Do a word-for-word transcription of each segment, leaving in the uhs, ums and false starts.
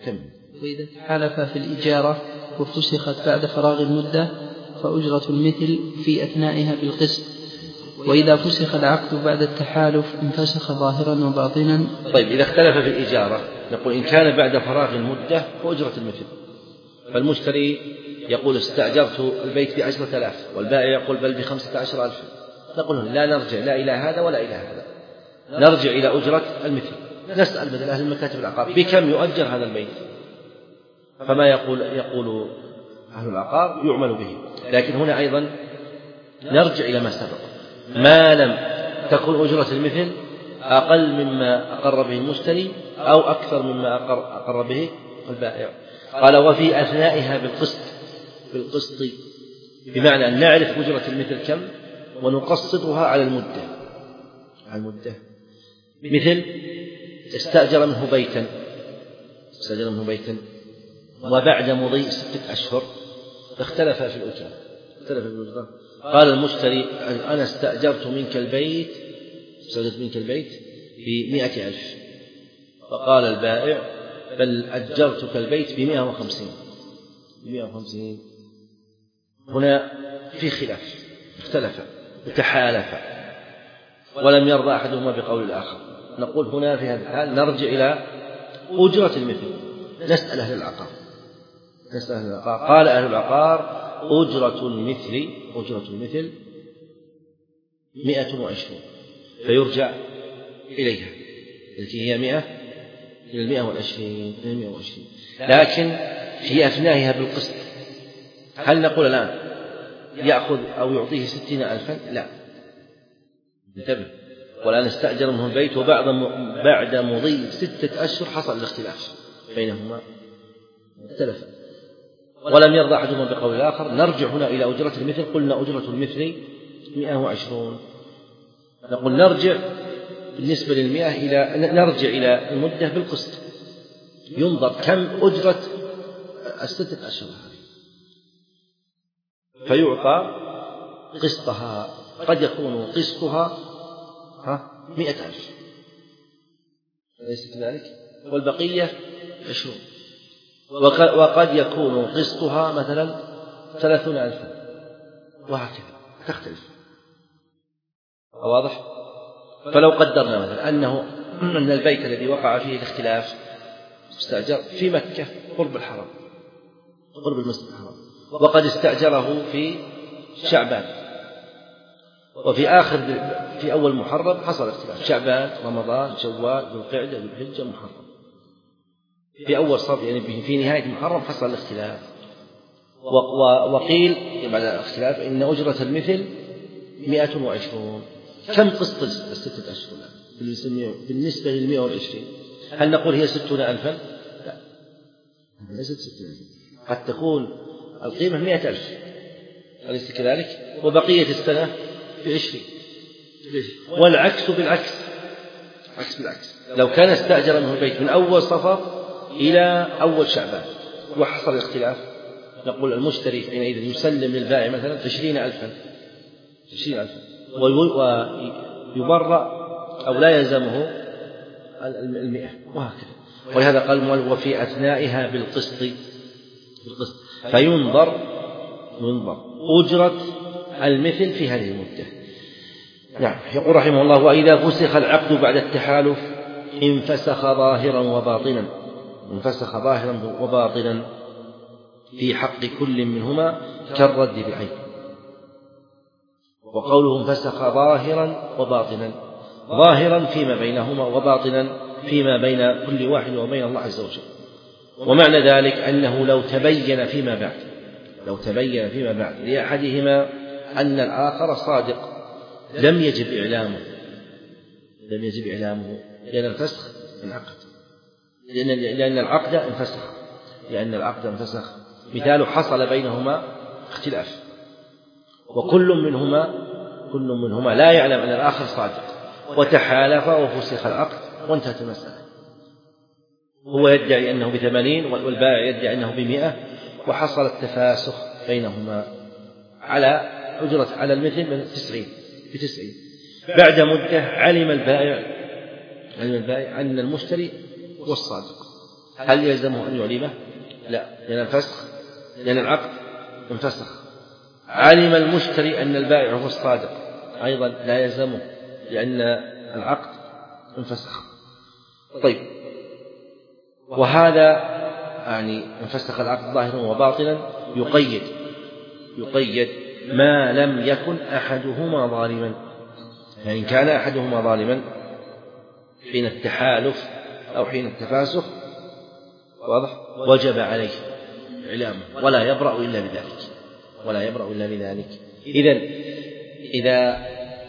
كم. وإذا تحالف في الإجارة وفسخت بعد فراغ المدة فأجرة المثل في أثنائها بالقسط، وإذا فسخ العقد بعد التحالف انفسخ ظاهرا وباطنا. طيب إذا اختلف في الإجارة نقول إن كان بعد فراغ المدة فأجرة المثل، فالمشتري يقول استأجرت البيت بعشرة آلاف والبائع يقول بل بخمسة عشر ألف، نقول لا نرجع لا إلى هذا ولا إلى هذا، نرجع إلى أجرة المثل. نسأل مثل أهل المكاتب العقار بكم يؤجر هذا البيت، فما يقول يقول أهل العقار يعمل به. لكن هنا أيضا نرجع إلى ما سبق، ما لم تكن أجرة المثل أقل مما أقر به المشتري أو أكثر مما أقر, أقر به البائع. قال وفي أثنائها بالقسط، بالقسط بمعنى أن نعرف أجرة المثل كم ونقسطها على المدة، على المدة. مثل استأجر منه بيتا، استأجر منه بيتا وبعد مضي ستة أشهر فاختلف في الأجرة، اختلف في الأجرة. قال المشتري أنا استأجرت منك البيت، استأجرت منك البيت بمئة ألف، فقال البائع بل أجرتك البيت بمئة وخمسين، بمئة وخمسين. هنا في خلاف، اختلف وتحالف ولم يرضى أحدهما بقول الآخر. نقول هنا في هذا الحال نرجع إلى أجرة المثل، نسأل أهل العقار، نسأل أهل العقار. قال أهل العقار أجرة المثل، أجرة المثل مئة وعشرون، فيرجع إليها التي هي مئة إلى المئة والعشرين، المئة والعشرين. لكن في أثنائها بالقسط، هل نقول الآن يأخذ أو يعطيه ستين ألفا؟ لا، انتبه، والآن استأجر منه البيت وبعد بعد مضي ستة أشهر حصل الاختلاف بينهما، اختلف ولم يرضى أحدهما بقول الآخر. نرجع هنا إلى أجرة المثل، قلنا أجرة المثل مئة وعشرون، نقول نرجع بالنسبة للمئة إلى نرجع إلى المدة بالقسط، ينظر كم أجرة الستة أشهر فيعطى قسطها، قد يكون قسطها مئة ألف أليس كذلك؟ والبقية عشرون، وقد يكون قسطها مثلا ثلاثون ألفا، وهكذا تختلف. واضح؟ فلو قدرنا مثلا أنه أن البيت الذي وقع فيه الاختلاف استأجر في مكة قرب الحرم، قرب المسجد الحرام، وقد استأجره في شعبان، وفي آخر في أول محرم حصل اختلاف، شعبان رمضان شوال ذو القعدة ذو الحجة محرم، في أول صف يعني في نهاية محرم حصل الاختلاف. وقيل بعد الاختلاف إن أجرة المثل مئة وعشرون. كم قسط الستة أشهر بالنسبة للمئة والعشرين؟ هل نقول هي ستون ألفا؟ لا، ليست ستون ألفا، قد تكون القيمة مئة ألف أليس كذلك؟ وبقية السنة في عشرين، والعكس بالعكس، عكس بالعكس. لو كان استأجر منه البيت من أول صفر إلى أول شعبان وحصل الاختلاف، نقول المشتري حينئذ يسلم للبائع مثلا عشرين ألفا، عشرين ألفا، ويبرأ أو لا يلزمه المئة، وهكذا. ولهذا قال وفي أثنائها بالقسط، بالقسط فينظر ينظر أجرة المثل في هذه المدة. نعم. يقول رحمه الله وإذا فسخ العقد بعد التحالف انفسخ ظاهرا وباطنا، انفسخ ظاهرا وباطنا في حق كل منهما كالرد بالعين. وقوله انفسخ ظاهرا وباطنا، ظاهرا فيما بينهما وباطنا فيما بين كل واحد وبين الله عز وجل. ومعنى ذلك أنه لو تبين فيما بعد، لو تبين فيما بعد لأحدهما أن الآخر صادق لم يجب إعلامه، لم يجب إعلامه لأن الفسخ انعقد، لأن لأن العقد انفسخ، لأن العقد انفسخ. مثال حصل بينهما اختلاف وكل منهما كل منهما لا يعلم أن الآخر صادق، وتحالف وفسخ العقد وانتهت المسألة. هو يدعي أنه بثمانين والبائع يدعي أنه بمئة، وحصل التفاسخ بينهما على أجرة على المثل من تسعين بتسعين. بعد مدة علم البائع علم البائع أن المشتري هو الصادق، هل يلزمه أن يعلمه؟ لا، لأن الفسخ لأن العقد انفسخ. علم المشتري أن البائع هو الصادق، أيضا لا يلزمه لأن العقد انفسخ. طيب، وهذا يعني انفسخ العقد ظاهرا وباطلا يقيد يقيد ما لم يكن أحدهما ظالما. يعني إن كان أحدهما ظالما حين التحالف أو حين التفاسخ واضح وجب عليه إعلامه ولا يبرأ إلا بذلك ولا يبرأ إلا بذلك. إذن إذا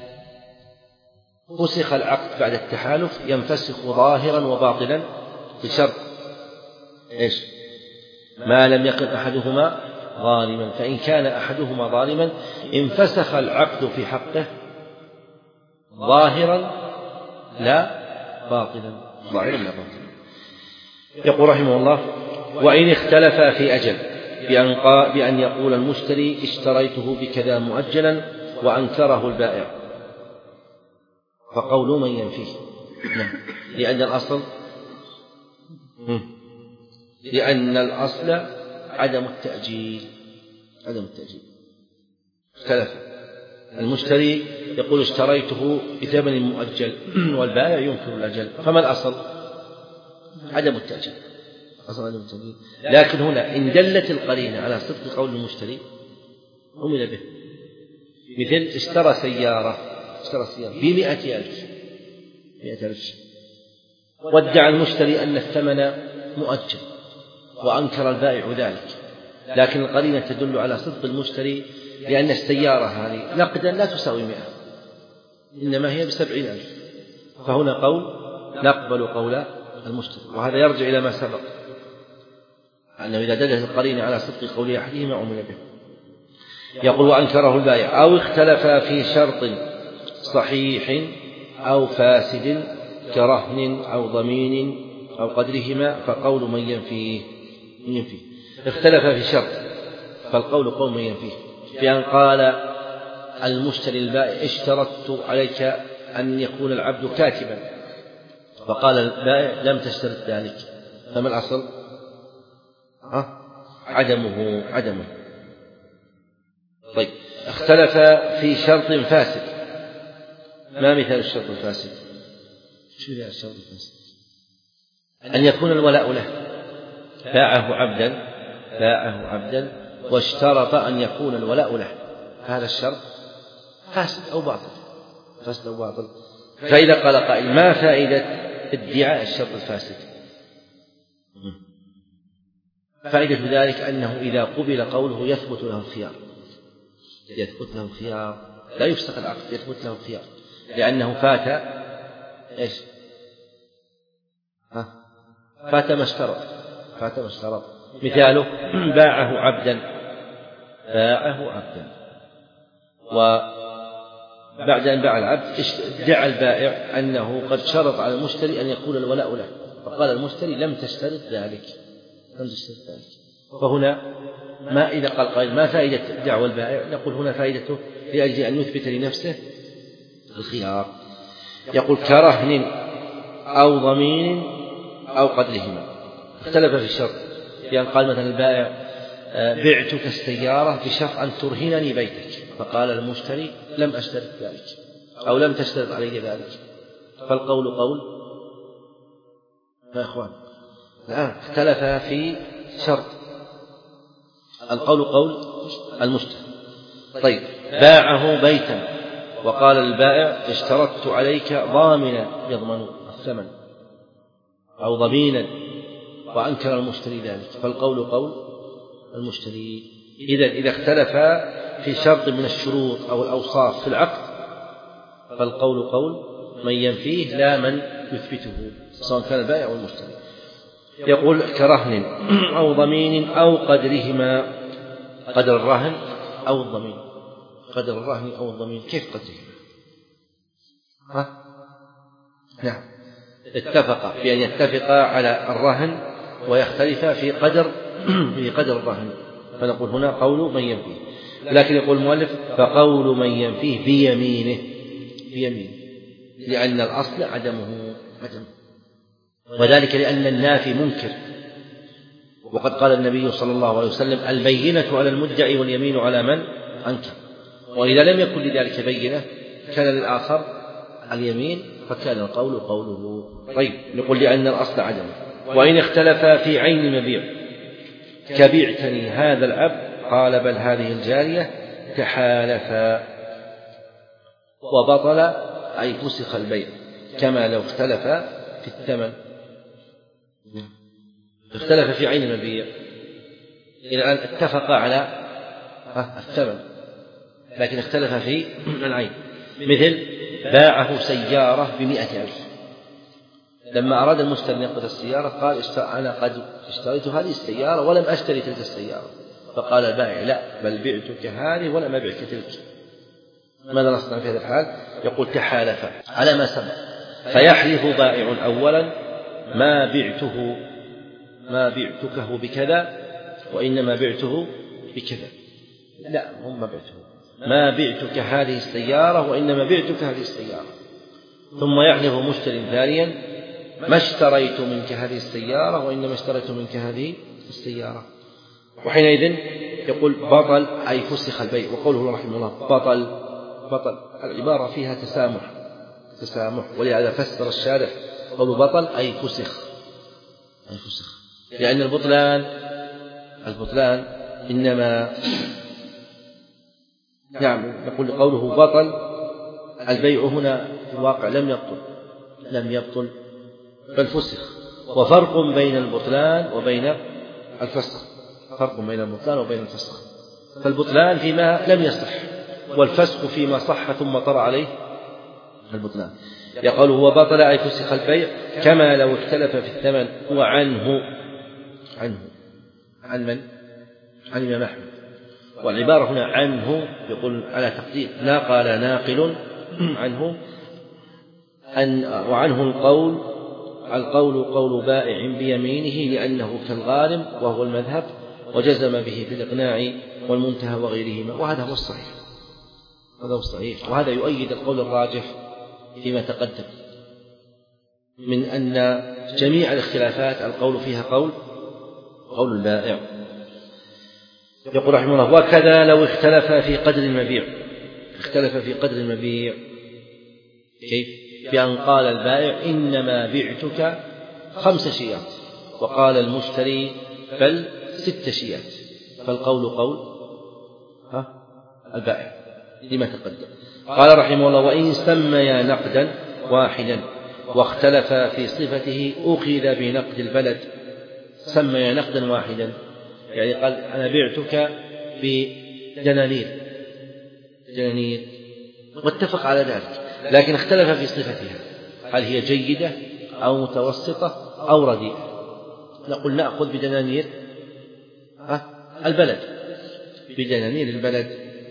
فسخ العقد بعد التحالف ينفسخ ظاهرا وباطلا بشرط إيش؟ ما لم يكن أحدهما ظالما. فإن كان أحدهما ظالما انفسخ العقد في حقه ظاهرا لا باطلا ظاهرا لا باطلا. يقول رحمه الله: وإن اختلفا في أجل بأن يقول المشتري اشتريته بكذا مؤجلا وأنكره البائع، فقول من ينفيه. لأن الأصل لأن الأصل عدم التأجيل عدم التأجيل اختلف. المشتري يقول اشتريته بثمن مؤجل والبائع ينكر الأجل، فما الأصل؟ عدم التأجيل أصل عدم التأجيل. لكن هنا إن دلت القرينة على صدق قول المشتري عمل به. مثل اشترى سيارة اشترى سيارة بمئة ألف مئة ألف وادعى المشتري أن الثمن مؤجل وأنكر البائع ذلك، لكن القرينة تدل على صدق المشتري لأن السيارة هذه نقدا لا تساوي مئة إنما هي بسبعين ألف، فهنا قول نقبل قول المشتري. وهذا يرجع إلى ما سبق أنه إذا دلت القرينة على صدق قول أحدهما عمل به. يقول: وأنكره البائع أو اختلفا في شرط صحيح أو فاسد كرهن أو ضمين أو قدرهما، فقول من ينفيه ينفيه. اختلف في شرط فالقول قول من ينفيه، بأن قال المشتري البائع اشترطت عليك أن يكون العبد كاتبا، فقال البائع لم تشترط ذلك، فما الأصل؟ ها؟ عدمه عدمه. طيب، اختلف في شرط فاسد. ما مثال الشرط الفاسد؟ شو يعني الشرط الفاسد؟ أن يكون الولاء له، باعه عبدا باعه عبدا واشترط أن يكون الولاء له، هذا الشرط فاسد أو باطل فاسد أو باطل. فإذا قال قائل: ما فائدة ادعاء الشرط الفاسد؟ فائدة ذلك أنه إذا قبل قوله يثبت له الخيار يثبت له الخيار لا يفسخ العقد، يثبت له الخيار لأنه فات إيش؟ ها؟ فات ما اشترط فات ما اشترط. مثاله: باعه عبدا باعه عبدا وبعد أن باع العبد ادعى البائع أنه قد شرط على المشتري أن يكون الولاء له، فقال المشتري لم تشترط ذلك لم تشترط ذلك. فهنا ما إذا قال قائل: ما فائدة دعوى البائع؟ نقول هنا فائدته لأجل أن يثبت لنفسه الخيار. يقول: كرهن أو ضمين أو قدرهما. اختلف في الشرط، يعني قال مثلا البائع: بعتك السيارة بشرط أن ترهنني بيتك، فقال المشتري لم أشترط ذلك أو لم تشترط علي ذلك، فالقول قول يا إخوان الآن اختلف في شرط، القول قول المشتري. طيب، باعه بيتا وقال البائع: اشترطت عليك ضامنا يضمن الثمن أو ضمينا، وأنكر المشتري ذلك، فالقول قول المشتري. إذا إذا اختلف في شرط من الشروط أو الأوصاف في العقد فالقول قول من ينفيه لا من يثبته، سواء كان البائع أو المشتري. يقول: كرهن أو ضمين أو قدرهما. قدر الرهن أو الضمين قدر الرهن أو الضمين كيف قدرهما؟ ها؟ نعم، اتفق بأن يتفقا على الرهن ويختلفا في قدر في قدر الرهن، فنقول هنا قول من ينفيه. لكن يقول المؤلف: فقول من ينفيه بيمينه بيمينه لأن الأصل عدمه عدمه وذلك لأن النافي منكر وقد قال النبي صلى الله عليه وسلم البينة على المدعي واليمين على من أنكر. وإذا لم يكن لذلك بينة كان للآخر اليمين فكان القول قوله. طيب نقول لأن الأصل عدمه. وإن اختلفا في عين مبيع كبعتني هذا العبد قال بل هذه الجارية تحالفا وبطل أي فسخ البيع كما لو اختلفا في الثمن. اختلف في عين المبيع إلى أن اتفقا على الثمن لكن اختلف في العين. مثل باعه سيارة بمئة ألف، لما أراد المشتري أن يأخذ السيارة قال أنا قد اشتريت هذه السيارة ولم أشتري تلك السيارة، فقال البائع لا بل بعتك هذه ولم أبعك تلك. ماذا نصنع في هذا الحال؟ يقول تحالف على ما سبق، فيحلف بائع أولا ما بعته ما بعتكه بكذا وإنما بعته بكذا، لا هم ما بعته ما بعتك هذه السيارة وإنما بعتك هذه السيارة. ثم يحلف مشتري ثانيا ما اشتريت منك هذه السيارة وإنما اشتريت منك هذه السيارة. وحينئذ يقول بطل أي فسخ البيع. وقوله رحمه الله بطل بطل العبارة فيها تسامح تسامح ولهذا فسر الشارح قوله بطل أي فسخ أي فسخ لأن البطلان البطلان إنما نعم نقول قوله بطل البيع هنا في الواقع لم يبطل لم يبطل بل فسخ. وفرق بين البطلان وبين الفسخ فرق بين البطلان وبين الفسخ. فالبطلان فيما لم يصح والفسخ فيما صح ثم طرأ عليه البطلان. يقول هو بطل أي فسخ البيع كما لو اختلف في الثمن وعنه عنه عن من؟ عن الإمام أحمد. والعبارة هنا عنه يقول على تقدير ناقل ناقل عنه أن وعنه القول القول قول بائع بيمينه لأنه كالغارم وهو المذهب وجزم به في الإقناع والمنتهى وغيرهما. وهذا هو الصحيح هذا هو الصحيح وهذا يؤيد القول الراجح فيما تقدم من أن جميع الاختلافات القول فيها قول قول البائع. يقول رحمه الله وكذا لو اختلف في قدر المبيع اختلف في قدر المبيع كيف؟ بأن قال البائع إنما بعتك خمس شيات وقال المشتري بل ست شيات، فالقول قول ها البائع لما تقدم. قال رحمه الله وإن سميا نقدا واحدا واختلف في صفته أخذ بنقد البلد. سميا نقدا واحدا يعني قال أنا بعتك بدنانير دنانير واتفق على ذلك لكن اختلف في صفتها هل هي جيدة أو متوسطة أو رديئة. نقول نأخذ بدنانير البلد بدنانير البلد.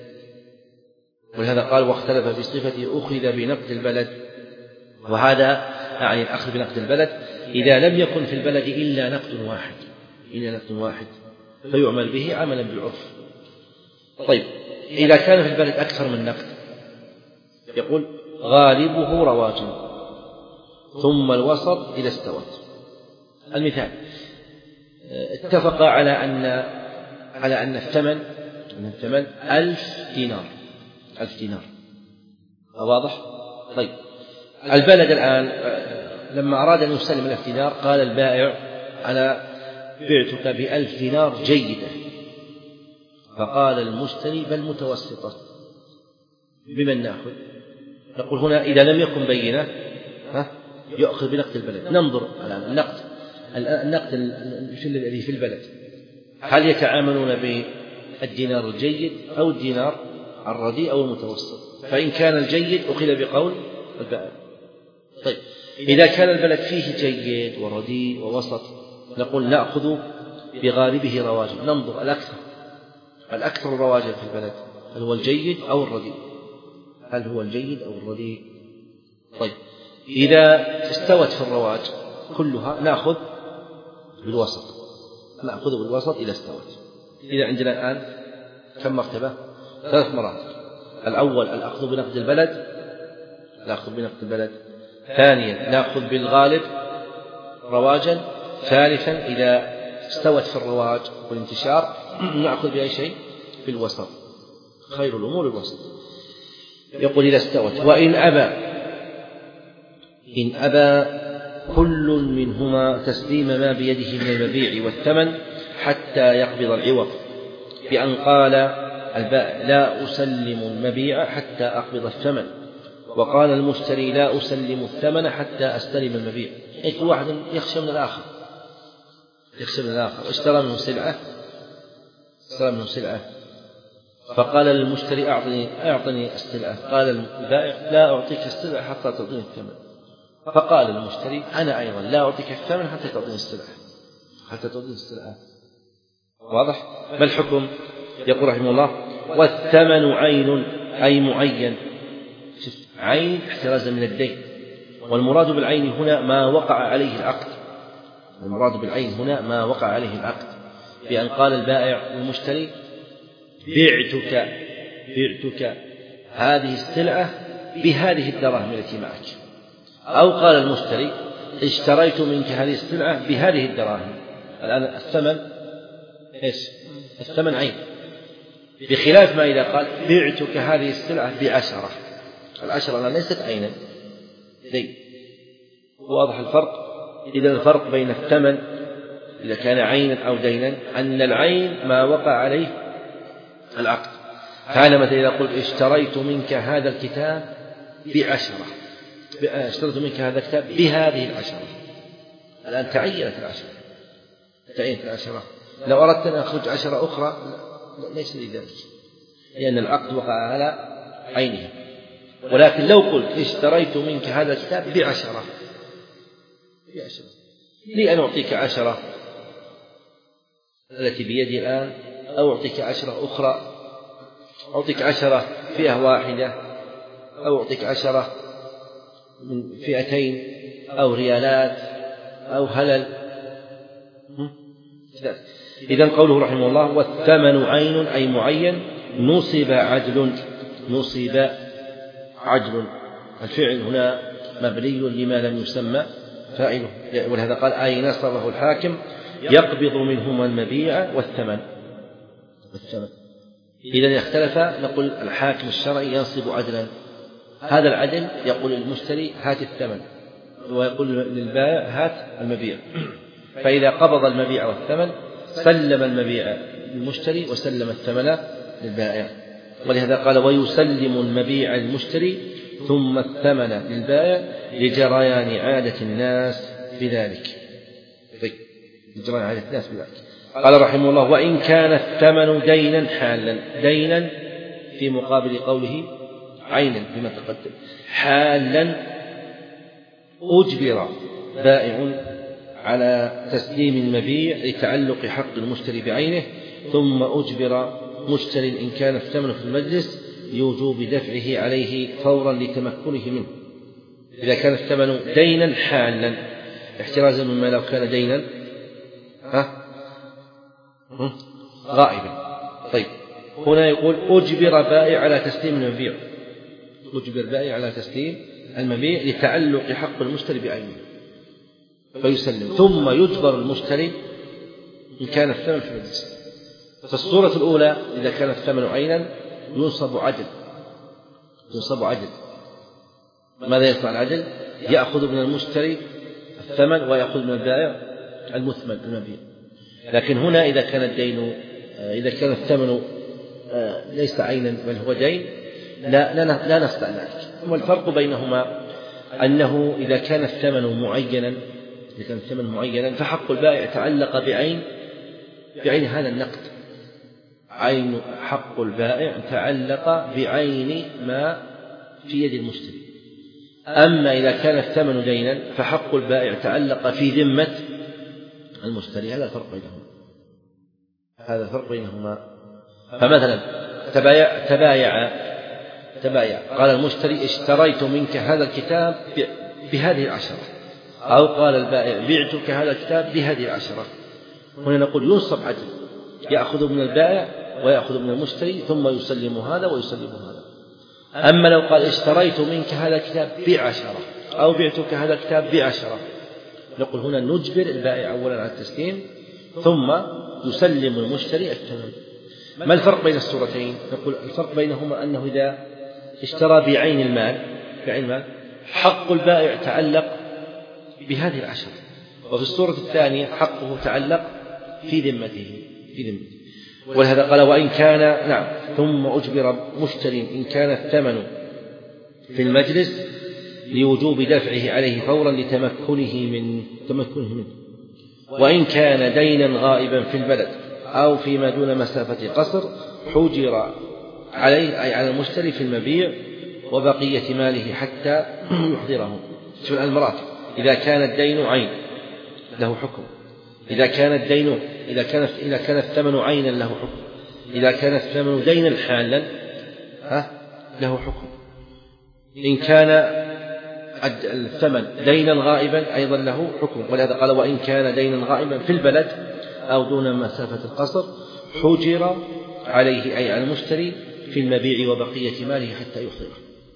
ولهذا قال واختلف في صفته أخذ بنقد البلد. وهذا يعني الأخذ بنقد البلد إذا لم يكن في البلد إلا نقد واحد إلا نقد واحد فيعمل به عملا بالعرف. طيب إذا كان في البلد أكثر من نقد يقول غالبه رواج ثم الوسط إذا استوت. المثال اتفق على أن على أن الثمن أن الثمن ألف دينار ألف دينار واضح؟ طيب البلد الآن لما أراد أن يسلم الألف دينار قال البائع أنا بعتك بألف دينار جيدة، فقال المشتري بل متوسطة، بمن نأخذ؟ نقول هنا إذا لم يكن بينة يأخذ بنقد البلد. ننظر على النقد النقد الذي في البلد هل يتعاملون بالدينار الجيد أو الدينار الرديء أو المتوسط؟ فإن كان الجيد أخذ بقول البائع. طيب إذا كان البلد فيه جيد ورديء ووسط نقول نأخذ بغالبه رواجا. ننظر الأكثر الأكثر رواجا في البلد هل هو الجيد أو الرديء هل هو الجيد أو الرديء. طيب إذا استوت في الرواج كلها نأخذ بالوسط نأخذ بالوسط إذا استوت. إذا عندنا الآن كم مرتبة؟ ثلاث مراتب. الأول الأخذ بنقد البلد نأخذ بنقد البلد. ثانيا نأخذ بالغالب رواجا. ثالثا إذا استوت في الرواج والانتشار نأخذ بأي شيء في الوسط، خير الأمور الوسط. يقول إذا استوت. وإن أبى إن أبى كل منهما تسليم ما بيده من المبيع والثمن حتى يقبض العوض، بأن قال البائع لا أسلم المبيع حتى أقبض الثمن، وقال المشتري لا أسلم الثمن حتى أستلم المبيع. كل واحد يخشى من الآخر يخشى من الآخر اشترى منه سلعة اشترى منه سلعة فقال للمشتري أعطني أعطني السلعة، قال البائع لا أعطيك السلعة حتى تعطيني الثمن، فقال المشتري أنا أيضا لا أعطيك الثمن حتى تعطيني السلعة حتى تعطيني السلعة. واضح؟ ما الحكم؟ يقول رحمه الله والثمن عين أي معين. عين احترازا من الدين، والمراد بالعين هنا ما وقع عليه العقد المراد بالعين هنا ما وقع عليه العقد، بأن قال البائع للمشتري بعتك بعتك هذه السلعة بهذه الدراهم التي معك، أو قال المشتري اشتريت منك هذه السلعة بهذه الدراهم. الآن الثمن إيش؟ الثمن عين، بخلاف ما إذا قال بعتك هذه السلعة بعشرة. العشرة الآن ليست عينا دين. واضح الفرق؟ إذا الفرق بين الثمن إذا كان عينا أو دينا أن العين ما وقع عليه العقد. فأنا مثلا إذا قلت اشتريت منك هذا الكتاب بعشرة اشتريت منك هذا الكتاب بهذه العشرة، الآن تعينت العشرة تعينت العشرة. لو أردت أن أخرج عشرة أخرى ليس لي ذلك، لأن العقد وقع على عينها. ولكن لو قلت اشتريت منك هذا الكتاب بعشرة بعشرة لي أن أعطيك عشرة التي بيدي الآن، أو أعطيك عشرة أخرى، أعطيك عشرة فئة واحدة، أو أعطيك عشرة من فئتين، أو ريالات، أو هلل. إذن قوله رحمه الله والثمن عين أي معين نصب عدل نصب عدل الفعل هنا مبني لما لم يسمى فاعله، ولهذا قال أي نصبه الحاكم يقبض منهما المبيع والثمن والثمن. إذا اختلف نقول الحاكم الشرعي ينصب عدلا، هذا العدل يقول للمشتري هات الثمن، ويقول للبائع هات المبيع. فإذا قبض المبيع والثمن سلم المبيع للمشتري وسلم الثمن للبائع. ولهذا قال ويسلم المبيع المشتري ثم الثمن للبائع لجريان عادة الناس بذلك. لجريان عادة الناس بذلك. قال رحمه الله وإن كان الثمن دينا حالا، دينا في مقابل قوله عينا بما تقدم، حالا أجبر بائع على تسليم المبيع لتعلق حق المشتري بعينه، ثم أجبر مشتري إن كان الثمن في المجلس لوجوب دفعه عليه فورا لتمكنه منه. إذا كان الثمن دينا حالا احترازا مما لو كان دينا ها غائبا. طيب هنا يقول أجبر بائع على تسليم المبيع، أجبر بائع على تسليم المبيع لتعلق حق المشتري بعينه فيسلم، ثم يجبر المشتري إن كان الثمن في المجلس. فالصورة الأولى إذا كان الثمن عينا ينصب عدل ينصب عدل ماذا يصنع العدل؟ يأخذ من المشتري الثمن ويأخذ من البائع المثمن المبيع. لكن هنا إذا كان الدين إذا كان الثمن ليس عينا بل هو دين لا لا لا نصنع ذلك. والفرق بينهما أنه إذا كان الثمن معينا إذا كان الثمن معينا فحق البائع تعلق بعين بعين هذا النقد، عين حق البائع تعلق بعين ما في يد المشتري. أما إذا كان الثمن دينا فحق البائع تعلق في ذمة المشتري. هذا الفرق بينهما هذا الفرق بينهما فمثلا تبايع تبايع تبايع قال المشتري اشتريت منك هذا الكتاب بهذه العشرة، أو قال البائع بعتك هذا الكتاب بهذه العشرة. هنا نقول ينصب عدل، يأخذ من البائع ويأخذ من المشتري ثم يسلم هذا ويسلم هذا. أما لو قال اشتريت منك هذا الكتاب بعشرة أو بعتك هذا الكتاب بعشرة، نقول هنا نجبر البائع أولا على التسليم ثم يسلم المشتري الثمن. ما الفرق بين الصورتين؟ نقول الفرق بينهما أنه إذا اشترى بعين المال بعين المال حق البائع تعلق بهذه العشرة، وفي الصورة الثانية حقه تعلق في ذمته في ذمته ولهذا قال وإن كان نعم ثم أجبر مشتري إن كان الثمن في المجلس لوجوب دفعه عليه فورا لتمكنه من تمكنه منه، وإن كان دينا غائبا في البلد أو فيما دون مسافة قصر حجر عليه أي على المشتري في المبيع وبقية ماله حتى يحضره. شوف المراتب، إذا كان الدين عين له حكم، إذا كان الدين إذا كان إذا كان الثمن عينا له حكم، إذا كان الثمن دينا حالا ها له حكم، إن كان الثمن دينا غائبا أيضا له حكم. ولهذا قال وإن كان دينا غائبا في البلد أو دون مسافة القصر حجر عليه أي على المشتري في المبيع وبقية ماله حتى يحضره.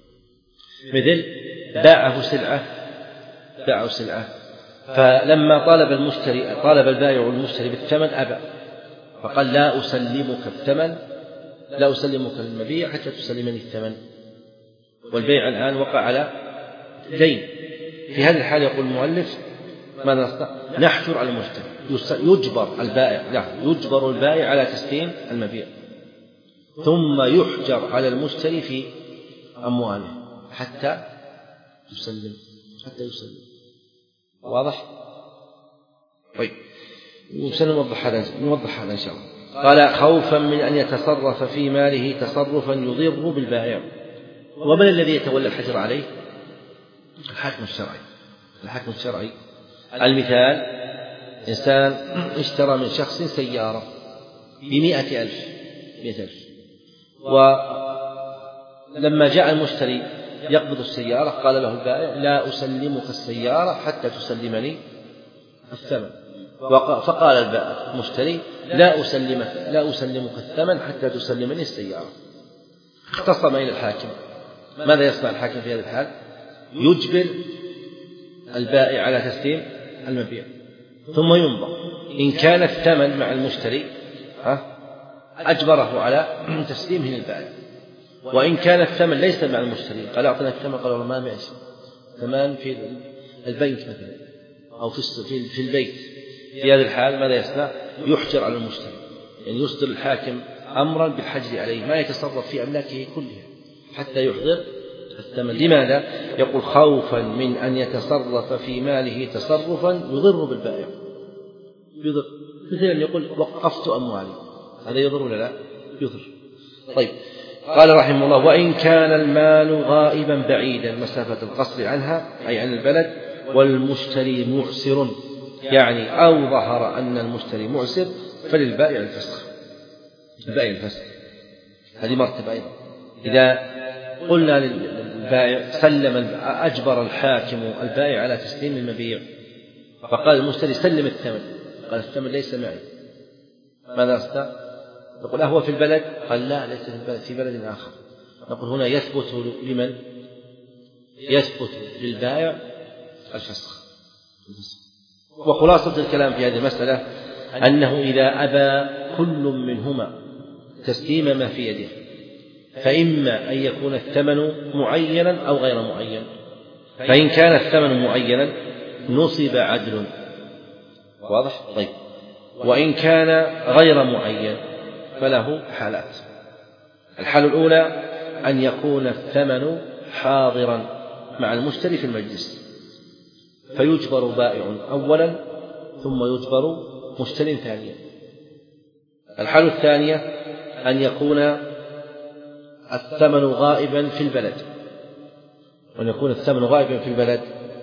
مثل باعه سلعة باعه سلعة فلما طالب المشتري طالب البائع المشتري بالثمن أبى، فقال لا أسلمك الثمن لا أسلمك المبيع حتى تسلمني الثمن، والبيع الآن وقع على دين. في هذه الحالة يقول المؤلف ماذا نصنع؟ نحجر على المشتري، يجبر البائع لا يجبر البائع على تسليم المبيع، ثم يحجر على المشتري في أمواله حتى يسلم حتى يسلم. واضح؟ طيب سنوضح هذا نوضح هذا إن شاء الله. قال خوفا من أن يتصرف في ماله تصرفا يضر بالبائع. ومن الذي يتولى الحجر عليه؟ الحاكم الشرعي. الحاكم الشرعي المثال إنسان اشترى من شخص سيارة بمئة ألف مئة ألف، ولما جاء المشتري يقبض السيارة قال له البائع لا أسلمك السيارة حتى تسلمني الثمن، فقال البائع المشتري لا أسلمك لا أسلمك الثمن حتى تسلمني السيارة. اختصم إلى الحاكم. ماذا يصنع الحاكم في هذه الحال؟ يجبر البائع على تسليم المبيع ثم ينظر إن كان الثمن مع المشتري أجبره على تسليمه للبائع، وإن كان الثمن ليس مع المشتري قال أعطنا الثمن قال ما معي ثمن في البنك مثلا أو في البيت، في هذه الحال ماذا يصنع؟ يحجر على المشتري، يعني يصدر الحاكم أمرا بالحجر عليه ما يتصرف في أملاكه كلها حتى يحضر الثمن. لماذا؟ يقول خوفا من أن يتصرف في ماله تصرفا يضر بالبائع، يضر مثل أن يقول وقفت أموالي، هذا يضر ولا لا؟ يضر. طيب قال رحمه الله وإن كان المال غائبا بعيدا مسافة القصر عنها أي عن البلد والمشتري معسر، يعني أو ظهر أن المشتري معسر فللبائع الفسخ. البائع الفسخ هذه مرتبة أيضا. إذا قلنا للبائع سلم أجبر الحاكم البائع على تسليم المبيع فقال المشتري سلم الثمن، قال الثمن ليس معي، ماذا أصنع؟ نقول أهو في البلد؟ قال لا ليس في البلد في بلد آخر. نقول هنا يثبت لمن؟ يثبت للبائع الفسخ. وخلاصة الكلام في هذه المسألة أنه إذا أبى كل منهما تسليم ما في يده فإما أن يكون الثمن معينا أو غير معين، فإن كان الثمن معينا نصب عدل. واضح؟ طيب وإن كان غير معين فله حالات. الحالة الأولى أن يكون الثمن حاضرا مع المشتري في المجلس فيجبر بائع أولا ثم يجبر مشتري ثانيا. الحالة الثانية أن يكون الثمن غائبا في البلد وأن يكون الثمن غائبا في البلد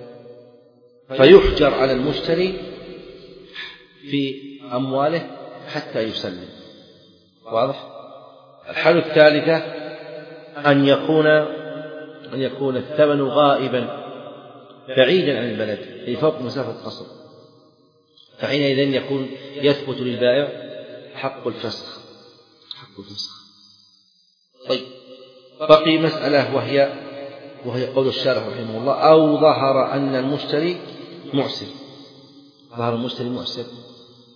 فيحجر على المشتري في أمواله حتى يسلم. واضح؟ الحالة الثالثة أن يكون أن يكون الثمن غائبا بعيدا عن البلد أي فوق مسافة قصر، فحينئذ يكون يثبت للبائع حق الفسخ حق الفسخ. طيب بقي مسألة وهي وهي قول الشارح رحمه الله أو ظهر أن المشتري معسر. ظهر المشتري معسر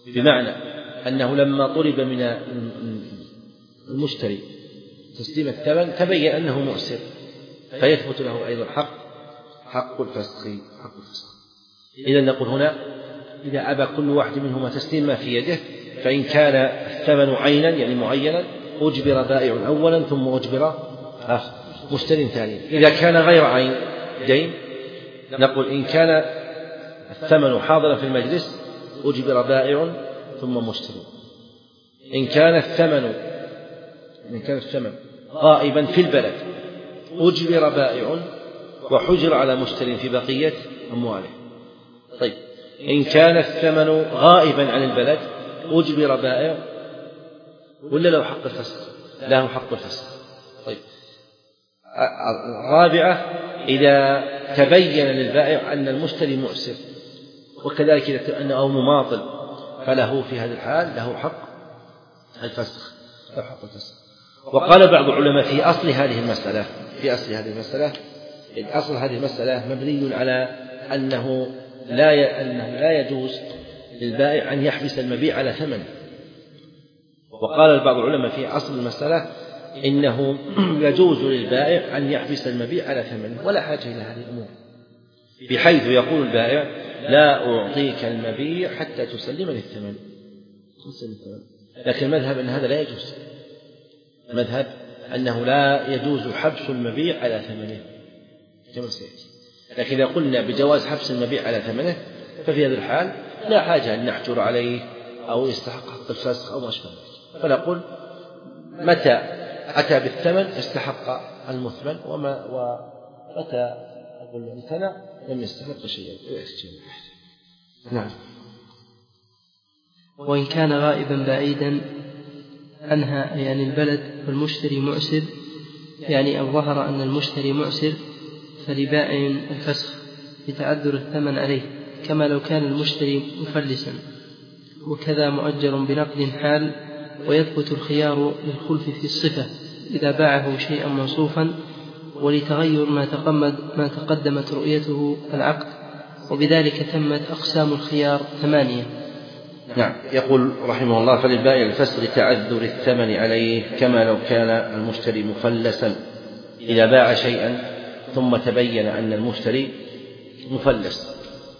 بمعنى أنه لما طلب من المشتري تسليم الثمن تبين أنه مؤسر، فيثبت له أيضا حق حق الفسخ حق الفسخ. إذا نقول هنا إذا أبى كل واحد منهما تسليم ما في يده، فإن كان الثمن عينا يعني معينا أجبر بائع أولا ثم أجبر آخر مشتري ثاني. إذا كان غير عين دين نقول إن كان الثمن حاضرا في المجلس أجبر بائع ثم مشتري. إن كان الثمن إن كان الثمن غائبا في البلد أجبر بائع وحجر على مشتري في بقية أمواله. طيب إن كان الثمن غائبا عن البلد أجبر بائع ولا له حق الفسخ؟ له حق الفسخ. طيب الرابعة إذا تبين للبائع أن المشتري مؤسر، وكذلك إذا أنه مماطل فله في هذا الحال له حق الفسخ له حق الفسخ. وقال بعض العلماء في أصل هذه المسألة في أصل هذه المسألة أصل هذه المسألة مبني على أنه لا ي... أنه لا يجوز للبائع أن يحبس المبيع على ثمنه. وقال بعض العلماء في أصل المسألة إنه يجوز للبائع أن يحبس المبيع على ثمنه ولا حاجة إلى هذه الأمور، بحيث يقول البائع لا أعطيك المبيع حتى تسلمني الثمن. لكن المذهب أن هذا لا يجوز، المذهب أنه لا يجوز حبس المبيع على ثمنه كما سيأتي. لكن إذا قلنا بجواز حبس المبيع على ثمنه ففي هذا الحال لا حاجة أن نحجر عليه أو يستحق حق الفسخ أو ما أشبه ذلك، فنقول متى أتى بالثمن استحق المثمن وما ومتى أقول امتنع لم يستحق شيئا. نعم. وإن كان غائبا بعيدا أنهى يعني البلد والمشتري مؤسر، يعني أو ظهر أن المشتري مؤسر فلبائع الفسخ لتعذر الثمن عليه، كما لو كان المشتري مفلسا. وكذا مؤجر بنقد حال. ويثبت الخيار للخلف في الصفة إذا باعه شيئا موصوفا ولتغير ما تقدمت, ما تقدمت رؤيته العقد، وبذلك تمت أقسام الخيار ثمانية. نعم. يقول رحمه الله فللبائع الفسخ لتعذر الثمن عليه كما لو كان المشتري مفلسا. إذا باع شيئا ثم تبين أن المشتري مفلس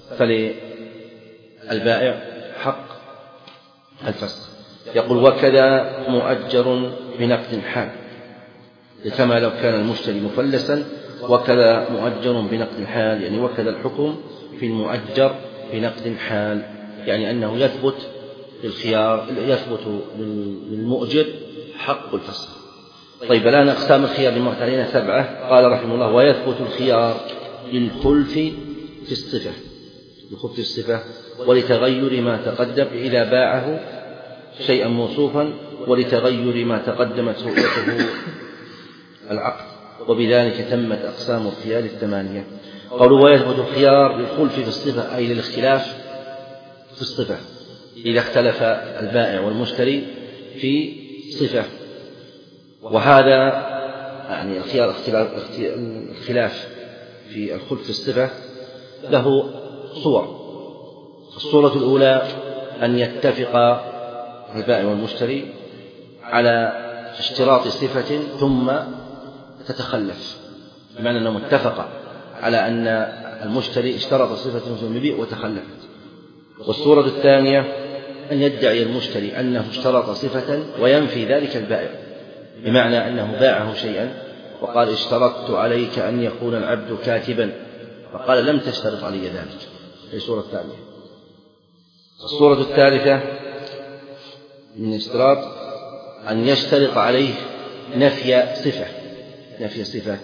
فللبائع حق الفسخ. يقول وكذا مؤجر بنقد حال، كما لو كان المشتري مفلسا وكذا مؤجر بنقد حال، يعني وكذا الحكم في المؤجر بنقد حال، يعني أنه يثبت للخيار يثبت للمؤجر حق الفسخ. طيب الآن أقسام الخيار اللي مرت علينا سبعة. قال رحمه الله ويثبت الخيار للخلف في الصفة للخلف في الصفة ولتغير ما تقدم إذا باعه شيئا موصوفا ولتغير ما تقدمت رؤيته العقد، وبذلك تمت أقسام الخيار الثمانية. قالوا ويثبت الخيار للخلف في الصفة أي للاختلاف في الصفة، إذا اختلف البائع والمشتري في صفة. وهذا يعني الخيار اختلاف في الخلف في الصفة له صور. الصورة الأولى أن يتفق البائع والمشتري على اشتراط صفة ثم تتخلف، بمعنى أنهم اتفقا على أن المشتري اشترط صفة ثم يبيع وتخلفت. والصورة الثانية أن يدعي المشتري أنه اشترط صفة وينفي ذلك البائع، بمعنى أنه باعه شيئا وقال اشترطت عليك أن يكون العبد كاتبا، فقال لم تشترط علي ذلك. في الصورة الثانية. الصورة الثالثة من اشتراط أن يشترط عليه نفي صفة نفي صفة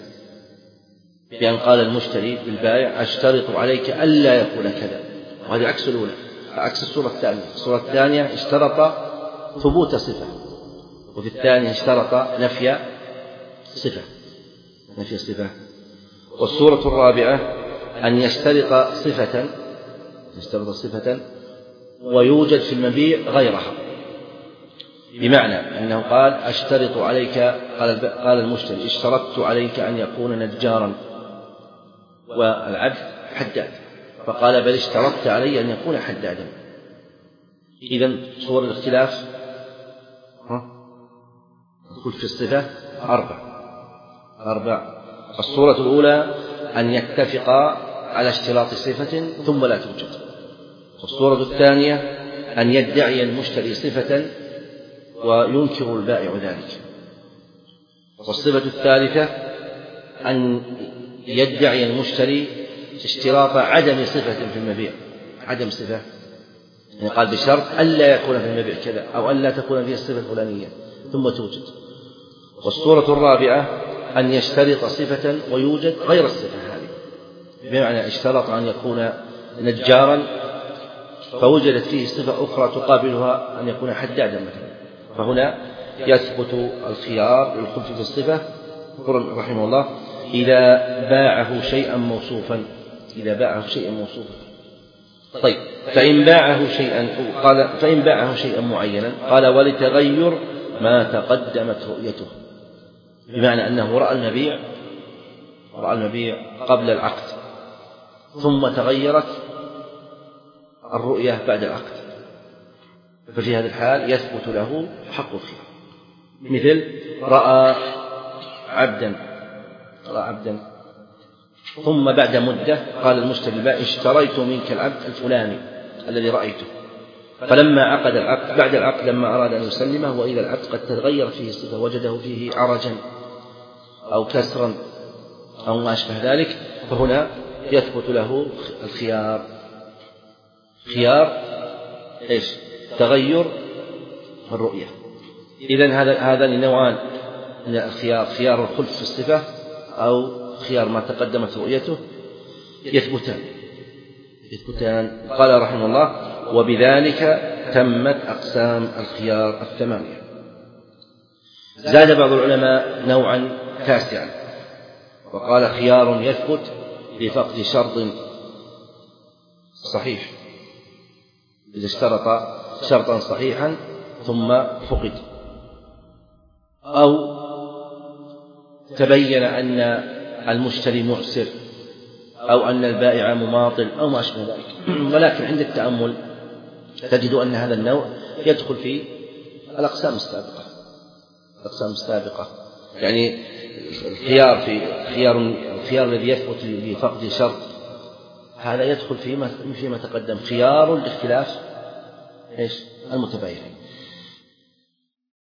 بأن قال المشتري للبائع أشترط عليك ألا يكون كذا، وهذا عكس الأولى عكس الصورة الثانية. الصورة الثانية اشترط ثبوت صفة، وفي الثانية اشترط نفي صفة نفي صفة. والصورة الرابعة أن يشترط صفة يشترط صفة ويوجد في المبيع غيرها، بمعنى أنه قال أشترط عليك قال قال المشتري اشترطت عليك أن يكون نجارا والعبد حداد، فقال بل اشترطت علي أن يكون حدادا. إذن صور الاختلاف ها تدخل في الصفة أربع أربع الصورة الأولى أن يتفقا على اشتراط صفة ثم لا توجد. والصورة الثانية أن يدعي المشتري صفة وينكر البائع ذلك. والصفة الثالثة أن يدعي المشتري اشتراط عدم صفة في المبيع، عدم صفة يعني قال بشرط ألا يكون في المبيع كذا أو ألا تكون فيه الصفة الفلانية ثم توجد. والصورة الرابعة أن يشترط صفة ويوجد غير الصفة هذه، بمعنى اشترط أن يكون نجارا فوجدت فيه صفة أخرى تقابلها أن يكون حدادا مثلا، فهنا يثبت الخيار للخلف في الصفة رحمه الله إذا باعه شيئا موصوفا إذا باعه شيئا موصوفا. طيب فإن باعه شيئا قال فإن باعه شيئا معينا قال ولتغير ما تقدمت رؤيته، بمعنى أنه رأى المبيع رأى المبيع قبل العقد ثم تغيرت الرؤية بعد العقد، ففي هذا الحال يثبت له حق الخيار. مثل رأى عبدا رأى عبدا ثم بعد مدة قال المشتري البائع اشتريت منك العبد الفلاني الذي رأيته، فلما عقد العقد بعد العقد لما أراد أن يسلمه وإذا العبد قد تغير فيه الصفة وجده فيه عرجا أو كسرا أو ما أشبه ذلك، فهنا يثبت له الخيار. خيار إيش؟ تغير الرؤية. إذن هذا هذان نوعان من الخيار، خيار الخلف في الصفة أو خيار ما تقدمت رؤيته يثبتان يثبتان قال رحمه الله وبذلك تمت أقسام الخيار الثمانية. زاد بعض العلماء نوعا تاسعا وقال خيار يثبت لفقد شرط صحيح، إذا اشترط شرطا صحيحا ثم فقد، أو تبين أن المشتري معسر أو أن البائع مماطل أو ما أشبه ذلك. ولكن عند التأمل تجد أن هذا النوع يدخل في الأقسام السابقة الأقسام السابقة يعني الخيار في خيار الخيار الذي يثبت لفقد شرط هذا يدخل فيما فيما تقدم خيار لاختلاف ايش المتبايعين.